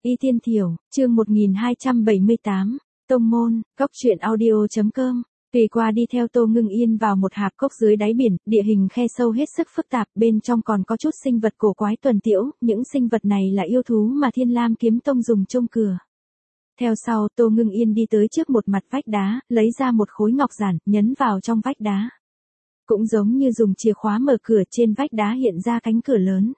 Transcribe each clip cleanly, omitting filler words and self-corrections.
Y Tiên Thiểu, chương 1278, Tông Môn, Cốc truyện audio.com. Tùy qua đi theo Tô Ngưng Yên vào một hạp cốc dưới đáy biển, địa hình khe sâu hết sức phức tạp, bên trong còn có chút sinh vật cổ quái tuần tiễu, những sinh vật này là yêu thú mà Thiên Lam Kiếm Tông dùng trông cửa. Theo sau, Tô Ngưng Yên đi tới trước một mặt vách đá, lấy ra một khối ngọc giản, nhấn vào trong vách đá. Cũng giống như dùng chìa khóa mở cửa, trên vách đá hiện ra cánh cửa lớn.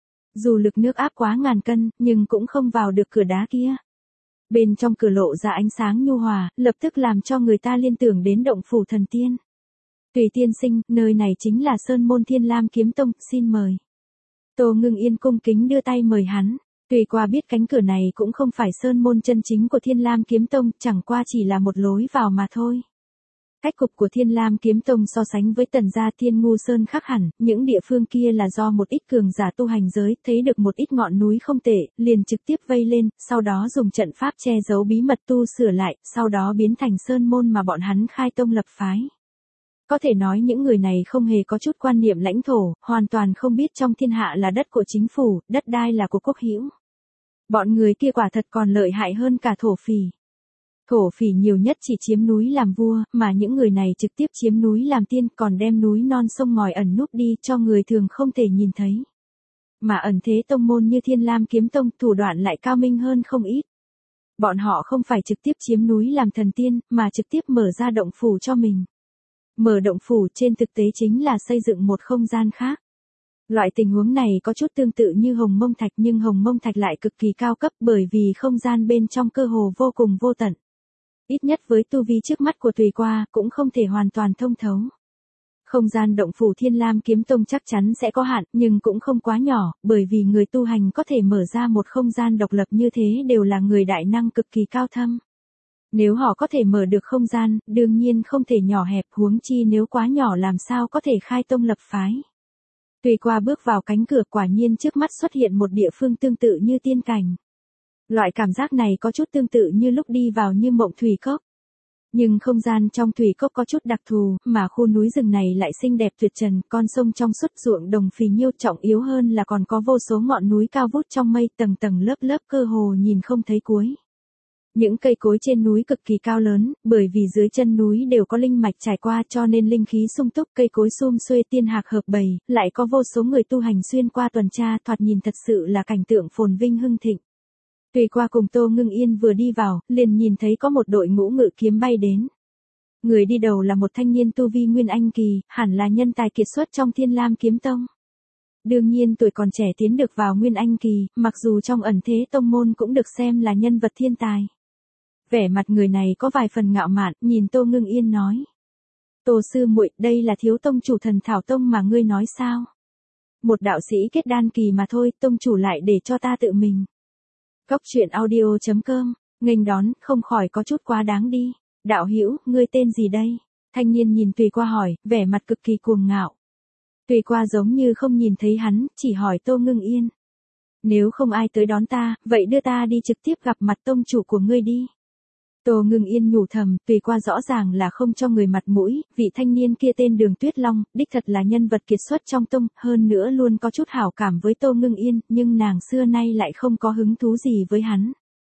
Dù lực nước áp quá ngàn cân, nhưng cũng không vào được cửa đá kia. Bên trong cửa lộ ra ánh sáng nhu hòa, lập tức làm cho người ta liên tưởng đến động phủ thần tiên. Tùy tiên sinh, nơi này chính là Sơn Môn Thiên Lam Kiếm Tông, xin mời. Tô Ngưng Yên cung kính đưa tay mời hắn. Tùy qua biết cánh cửa này cũng không phải Sơn Môn chân chính của Thiên Lam Kiếm Tông, chẳng qua chỉ là một lối vào mà thôi. Cách cục của Thiên Lam Kiếm Tông so sánh với Tần gia Thiên Ngu Sơn khác hẳn, những địa phương kia là do một ít cường giả tu hành giới, thấy được một ít ngọn núi không tệ, liền trực tiếp vây lên, sau đó dùng trận pháp che giấu bí mật tu sửa lại, sau đó biến thành Sơn Môn mà bọn hắn khai tông lập phái. Có thể nói những người này không hề có chút quan niệm lãnh thổ, hoàn toàn không biết trong thiên hạ là đất của chính phủ, đất đai là của quốc hữu. Bọn người kia quả thật còn lợi hại hơn cả thổ phỉ. Thổ phỉ nhiều nhất chỉ chiếm núi làm vua, mà những người này trực tiếp chiếm núi làm tiên, còn đem núi non sông ngòi ẩn núp đi cho người thường không thể nhìn thấy. Mà ẩn thế tông môn như Thiên Lam Kiếm Tông, thủ đoạn lại cao minh hơn không ít. Bọn họ không phải trực tiếp chiếm núi làm thần tiên, mà trực tiếp mở ra động phủ cho mình. Mở động phủ trên thực tế chính là xây dựng một không gian khác. Loại tình huống này có chút tương tự như Hồng Mông Thạch, nhưng Hồng Mông Thạch lại cực kỳ cao cấp bởi vì không gian bên trong cơ hồ vô cùng vô tận. Ít nhất với tu vi trước mắt của Tùy qua, cũng không thể hoàn toàn thông thấu. Không gian động phủ Thiên Lam Kiếm Tông chắc chắn sẽ có hạn, nhưng cũng không quá nhỏ, bởi vì người tu hành có thể mở ra một không gian độc lập như thế đều là người đại năng cực kỳ cao thâm. Nếu họ có thể mở được không gian, đương nhiên không thể nhỏ hẹp, huống chi nếu quá nhỏ làm sao có thể khai tông lập phái. Tùy qua bước vào cánh cửa, quả nhiên trước mắt xuất hiện một địa phương tương tự như tiên cảnh. Loại cảm giác này có chút tương tự như lúc đi vào Như Mộng Thủy Cốc. Nhưng không gian trong thủy cốc có chút đặc thù, mà khu núi rừng này lại xinh đẹp tuyệt trần, con sông trong suốt, ruộng đồng phì nhiêu, trọng yếu hơn là còn có vô số ngọn núi cao vút trong mây, tầng tầng lớp lớp, cơ hồ nhìn không thấy cuối. Những cây cối trên núi cực kỳ cao lớn, bởi vì dưới chân núi đều có linh mạch trải qua cho nên linh khí sung túc, cây cối sum xuê, tiên hạc hợp bầy, lại có vô số người tu hành xuyên qua tuần tra, thoạt nhìn thật sự là cảnh tượng phồn vinh hưng thịnh. Tùy qua cùng Tô Ngưng Yên vừa đi vào, liền nhìn thấy có một đội ngũ ngự kiếm bay đến. Người đi đầu là một thanh niên tu vi Nguyên Anh kỳ, hẳn là nhân tài kiệt xuất trong Thiên Lam Kiếm Tông. Đương nhiên tuổi còn trẻ tiến được vào Nguyên Anh kỳ, mặc dù trong ẩn thế tông môn cũng được xem là nhân vật thiên tài. Vẻ mặt người này có vài phần ngạo mạn, nhìn Tô Ngưng Yên nói: "Tô sư muội, đây là thiếu tông chủ Thần Thảo Tông mà ngươi nói sao? Một đạo sĩ kết đan kỳ mà thôi, tông chủ lại để cho ta tự mình." Cốc truyện audio.com, nghênh đón, không khỏi có chút quá đáng đi. "Đạo hữu, ngươi tên gì đây?" Thanh niên nhìn Tùy qua hỏi, vẻ mặt cực kỳ cuồng ngạo. Tùy qua giống như không nhìn thấy hắn, chỉ hỏi Tô Ngưng Yên: "Nếu không ai tới đón ta, vậy đưa ta đi trực tiếp gặp mặt tông chủ của ngươi đi." Tô Ngưng Yên nhủ thầm, Tùy qua rõ ràng là không cho người mặt mũi, vị thanh niên kia tên Đường Tuyết Long, đích thật là nhân vật kiệt xuất trong tông, hơn nữa luôn có chút hảo cảm với Tô Ngưng Yên, nhưng nàng xưa nay lại không có hứng thú gì với hắn.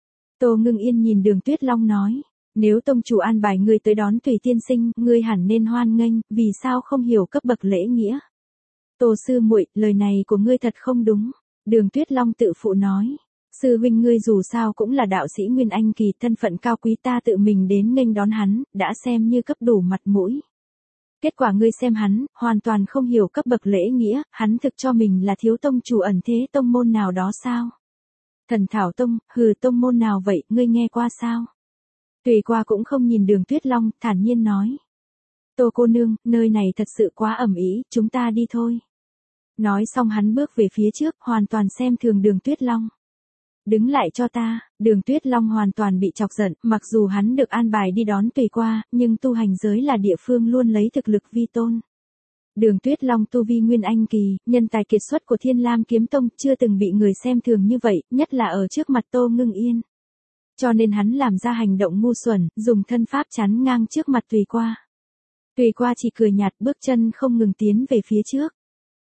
Tô Ngưng Yên nhìn Đường Tuyết Long nói: "Nếu tông chủ an bài ngươi tới đón Tùy tiên sinh, ngươi hẳn nên hoan nghênh, vì sao không hiểu cấp bậc lễ nghĩa?" "Tô sư muội, lời này của ngươi thật không đúng." Đường Tuyết Long tự phụ nói: "Sư huynh ngươi dù sao cũng là đạo sĩ Nguyên Anh kỳ, thân phận cao quý, ta tự mình đến nghênh đón hắn, đã xem như cấp đủ mặt mũi. Kết quả ngươi xem hắn, hoàn toàn không hiểu cấp bậc lễ nghĩa, hắn thực cho mình là thiếu tông chủ ẩn thế tông môn nào đó sao?" "Thần Thảo Tông, hừ, tông môn nào vậy, ngươi nghe qua sao?" Tùy qua cũng không nhìn Đường Tuyết Long, thản nhiên nói: "Tô cô nương, nơi này thật sự quá ầm ĩ, chúng ta đi thôi." Nói xong hắn bước về phía trước, hoàn toàn xem thường Đường Tuyết Long. "Đứng lại cho ta." Đường Tuyết Long hoàn toàn bị chọc giận, mặc dù hắn được an bài đi đón Tùy qua, nhưng tu hành giới là địa phương luôn lấy thực lực vi tôn. Đường Tuyết Long tu vi Nguyên Anh kỳ, nhân tài kiệt xuất của Thiên Lam Kiếm Tông, chưa từng bị người xem thường như vậy, nhất là ở trước mặt Tô Ngưng Yên. Cho nên hắn làm ra hành động ngu xuẩn, dùng thân pháp chắn ngang trước mặt Tùy qua. Tùy qua chỉ cười nhạt, bước chân không ngừng tiến về phía trước.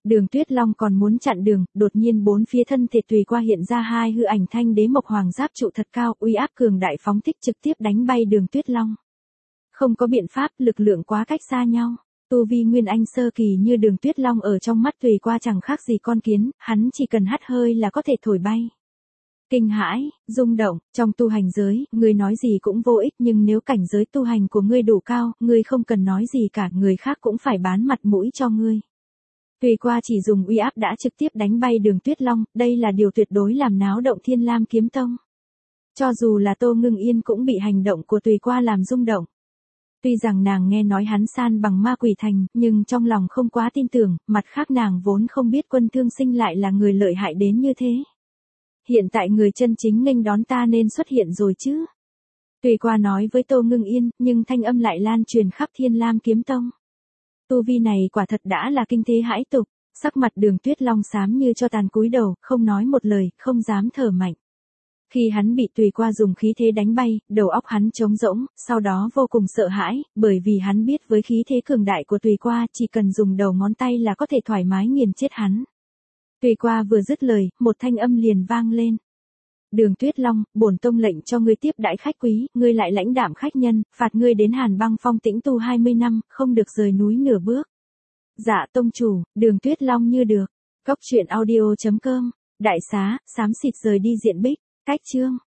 Đường Tuyết Long còn muốn chặn đường, đột nhiên bốn phía thân thể Tùy Qua hiện ra hai hư ảnh thanh đế mộc hoàng giáp trụ thật cao, uy áp cường đại phóng thích trực tiếp đánh bay Đường Tuyết Long. Không có biện pháp, lực lượng quá cách xa nhau. Tu vi nguyên anh sơ kỳ như Đường Tuyết Long ở trong mắt Tùy Qua chẳng khác gì con kiến, hắn chỉ cần hắt hơi là có thể thổi bay. Kinh hãi, rung động, trong tu hành giới, ngươi nói gì cũng vô ích, nhưng nếu cảnh giới tu hành của ngươi đủ cao, ngươi không cần nói gì cả, người khác cũng phải bán mặt mũi cho ngươi. Tùy Qua chỉ dùng uy áp đã trực tiếp đánh bay Đường Tuyết Long, đây là điều tuyệt đối làm náo động Thiên Lam Kiếm Tông. Cho dù là Tô Ngưng Yên cũng bị hành động của Tùy Qua làm rung động. Tuy rằng nàng nghe nói hắn san bằng ma quỷ thành, nhưng trong lòng không quá tin tưởng, mặt khác nàng vốn không biết Quân Thương Sinh lại là người lợi hại đến như thế. Hiện tại người chân chính nghênh đón ta nên xuất hiện rồi chứ. Tùy Qua nói với Tô Ngưng Yên, nhưng thanh âm lại lan truyền khắp Thiên Lam Kiếm Tông. Tu vi này quả thật đã là kinh thế hãi tục, sắc mặt Đường Tuyết Long xám như cho tàn cúi đầu, không nói một lời, không dám thở mạnh. Khi hắn bị Tùy Qua dùng khí thế đánh bay, đầu óc hắn trống rỗng, sau đó vô cùng sợ hãi, bởi vì hắn biết với khí thế cường đại của Tùy Qua chỉ cần dùng đầu ngón tay là có thể thoải mái nghiền chết hắn. Tùy Qua vừa dứt lời, một thanh âm liền vang lên. Đường Tuyết Long, bổn tông lệnh cho ngươi tiếp đãi khách quý, ngươi lại lãnh đạm khách nhân, phạt ngươi đến Hàn Băng Phong tĩnh tu 20 năm, không được rời núi nửa bước. Dạ tông chủ, Đường Tuyết Long như được. Cốc truyện audio.com, đại xá, xám xịt rời đi diện bích, cách chương.